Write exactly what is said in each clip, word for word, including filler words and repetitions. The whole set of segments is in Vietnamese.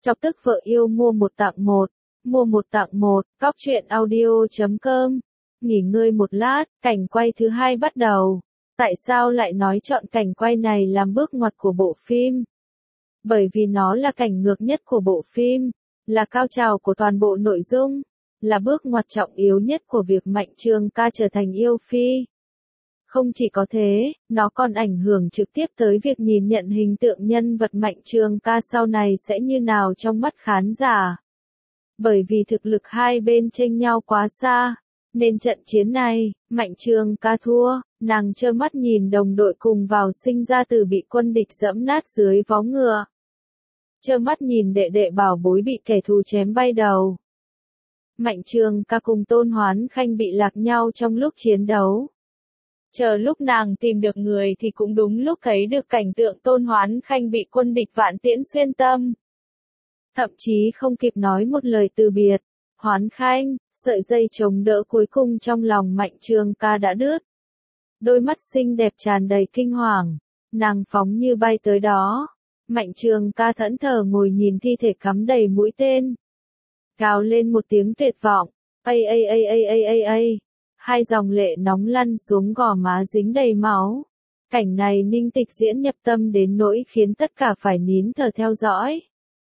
Chọc tức vợ yêu mua một tặng một, mua một tặng một, cóc truyện audio chấm com. Nghỉ ngơi một lát, cảnh quay thứ hai bắt đầu. Tại sao lại nói chọn cảnh quay này làm bước ngoặt của bộ phim? Bởi vì nó là cảnh ngược nhất của bộ phim, là cao trào của toàn bộ nội dung, là bước ngoặt trọng yếu nhất của việc Mạnh Trường Ca trở thành yêu phi. Không chỉ có thế, nó còn ảnh hưởng trực tiếp tới việc nhìn nhận hình tượng nhân vật Mạnh Trường Ca sau này sẽ như nào trong mắt khán giả. Bởi vì thực lực hai bên chênh nhau quá xa, nên trận chiến này, Mạnh Trường Ca thua, nàng trơ mắt nhìn đồng đội cùng vào sinh ra tử bị quân địch dẫm nát dưới vó ngựa. Trơ mắt nhìn đệ đệ bảo bối bị kẻ thù chém bay đầu. Mạnh Trường Ca cùng Tôn Hoán Khanh bị lạc nhau trong lúc chiến đấu. Chờ lúc nàng tìm được người thì cũng đúng lúc thấy được cảnh tượng Tôn Hoán Khanh bị quân địch vạn tiễn xuyên tâm. Thậm chí không kịp nói một lời từ biệt, Hoán Khanh, sợi dây chống đỡ cuối cùng trong lòng Mạnh Trường Ca đã đứt. Đôi mắt xinh đẹp tràn đầy kinh hoàng, nàng phóng như bay tới đó. Mạnh Trường Ca thẫn thờ ngồi nhìn thi thể cắm đầy mũi tên. Gào lên một tiếng tuyệt vọng, ây ây ây ây ây ây ây. Hai dòng lệ nóng lăn xuống gò má dính đầy máu. Cảnh này Ninh Tịch diễn nhập tâm đến nỗi khiến tất cả phải nín thở theo dõi.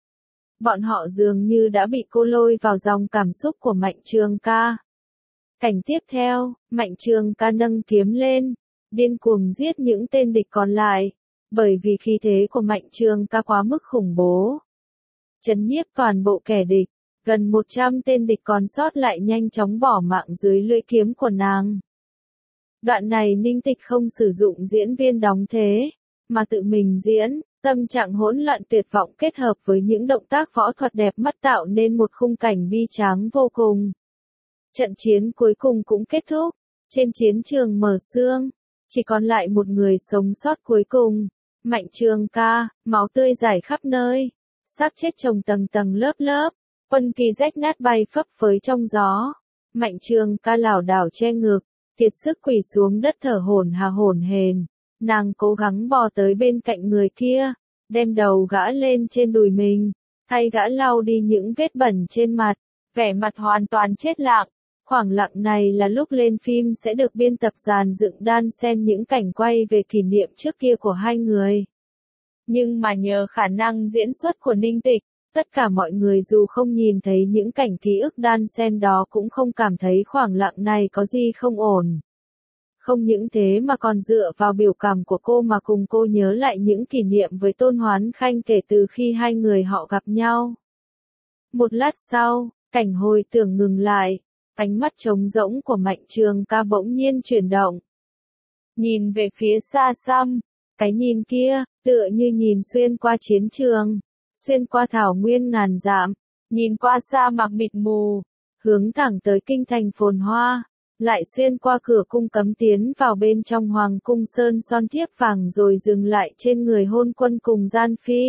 Bọn họ dường như đã bị cô lôi vào dòng cảm xúc của Mạnh Trường Ca. Cảnh tiếp theo, Mạnh Trường Ca nâng kiếm lên, điên cuồng giết những tên địch còn lại, bởi vì khí thế của Mạnh Trường Ca quá mức khủng bố. Chấn nhiếp toàn bộ kẻ địch. Gần một trăm tên địch còn sót lại nhanh chóng bỏ mạng dưới lưỡi kiếm của nàng. Đoạn này Ninh Tịch không sử dụng diễn viên đóng thế, mà tự mình diễn, tâm trạng hỗn loạn tuyệt vọng kết hợp với những động tác võ thuật đẹp mắt tạo nên một khung cảnh bi tráng vô cùng. Trận chiến cuối cùng cũng kết thúc, trên chiến trường mở xương, chỉ còn lại một người sống sót cuối cùng, Mạnh Trường Ca, máu tươi rải khắp nơi, xác chết chồng tầng tầng lớp lớp. Quân kỳ rách nát bay phấp phới trong gió. Mạnh Trường Ca lảo đảo che ngực, kiệt sức quỳ xuống đất thở hổn hà hổn hển. Nàng cố gắng bò tới bên cạnh người kia, đem đầu gã lên trên đùi mình, thay gã lau đi những vết bẩn trên mặt, vẻ mặt hoàn toàn chết lặng. Khoảng lặng này là lúc lên phim sẽ được biên tập dàn dựng đan xen những cảnh quay về kỷ niệm trước kia của hai người. Nhưng mà nhờ khả năng diễn xuất của Ninh Tịch, tất cả mọi người dù không nhìn thấy những cảnh ký ức đan xen đó cũng không cảm thấy khoảng lặng này có gì không ổn. Không những thế mà còn dựa vào biểu cảm của cô mà cùng cô nhớ lại những kỷ niệm với Tôn Hoán Khanh kể từ khi hai người họ gặp nhau. Một lát sau, cảnh hồi tưởng ngừng lại, ánh mắt trống rỗng của Mạnh Trường Ca bỗng nhiên chuyển động. Nhìn về phía xa xăm, cái nhìn kia, tựa như nhìn xuyên qua chiến trường. Xuyên qua thảo nguyên ngàn dặm, nhìn qua sa mạc mịt mù, hướng thẳng tới kinh thành phồn hoa, lại xuyên qua cửa cung cấm tiến vào bên trong hoàng cung sơn son thiếp vàng rồi dừng lại trên người hôn quân cùng gian phi.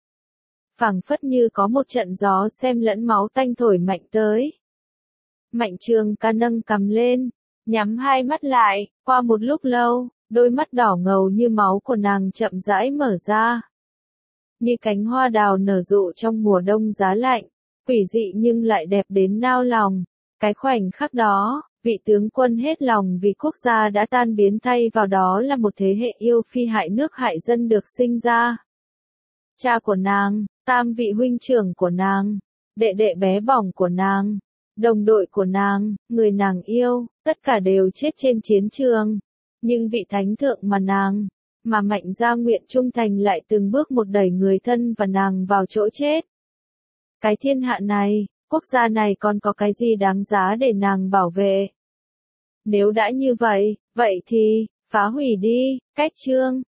Phảng phất như có một trận gió xem lẫn máu tanh thổi mạnh tới. Mạnh Trường Ca nâng cằm lên, nhắm hai mắt lại, qua một lúc lâu, đôi mắt đỏ ngầu như máu của nàng chậm rãi mở ra. Như cánh hoa đào nở rộ trong mùa đông giá lạnh, quỷ dị nhưng lại đẹp đến nao lòng. Cái khoảnh khắc đó, vị tướng quân hết lòng vì quốc gia đã tan biến thay vào đó là một thế hệ yêu phi hại nước hại dân được sinh ra. Cha của nàng, tam vị huynh trưởng của nàng, đệ đệ bé bỏng của nàng, đồng đội của nàng, người nàng yêu, tất cả đều chết trên chiến trường. Nhưng vị thánh thượng mà nàng, mà Mạnh gia nguyện trung thành lại từng bước một đẩy người thân và nàng vào chỗ chết. Cái thiên hạ này, quốc gia này còn có cái gì đáng giá để nàng bảo vệ? Nếu đã như vậy, vậy thì, phá hủy đi, cách chương.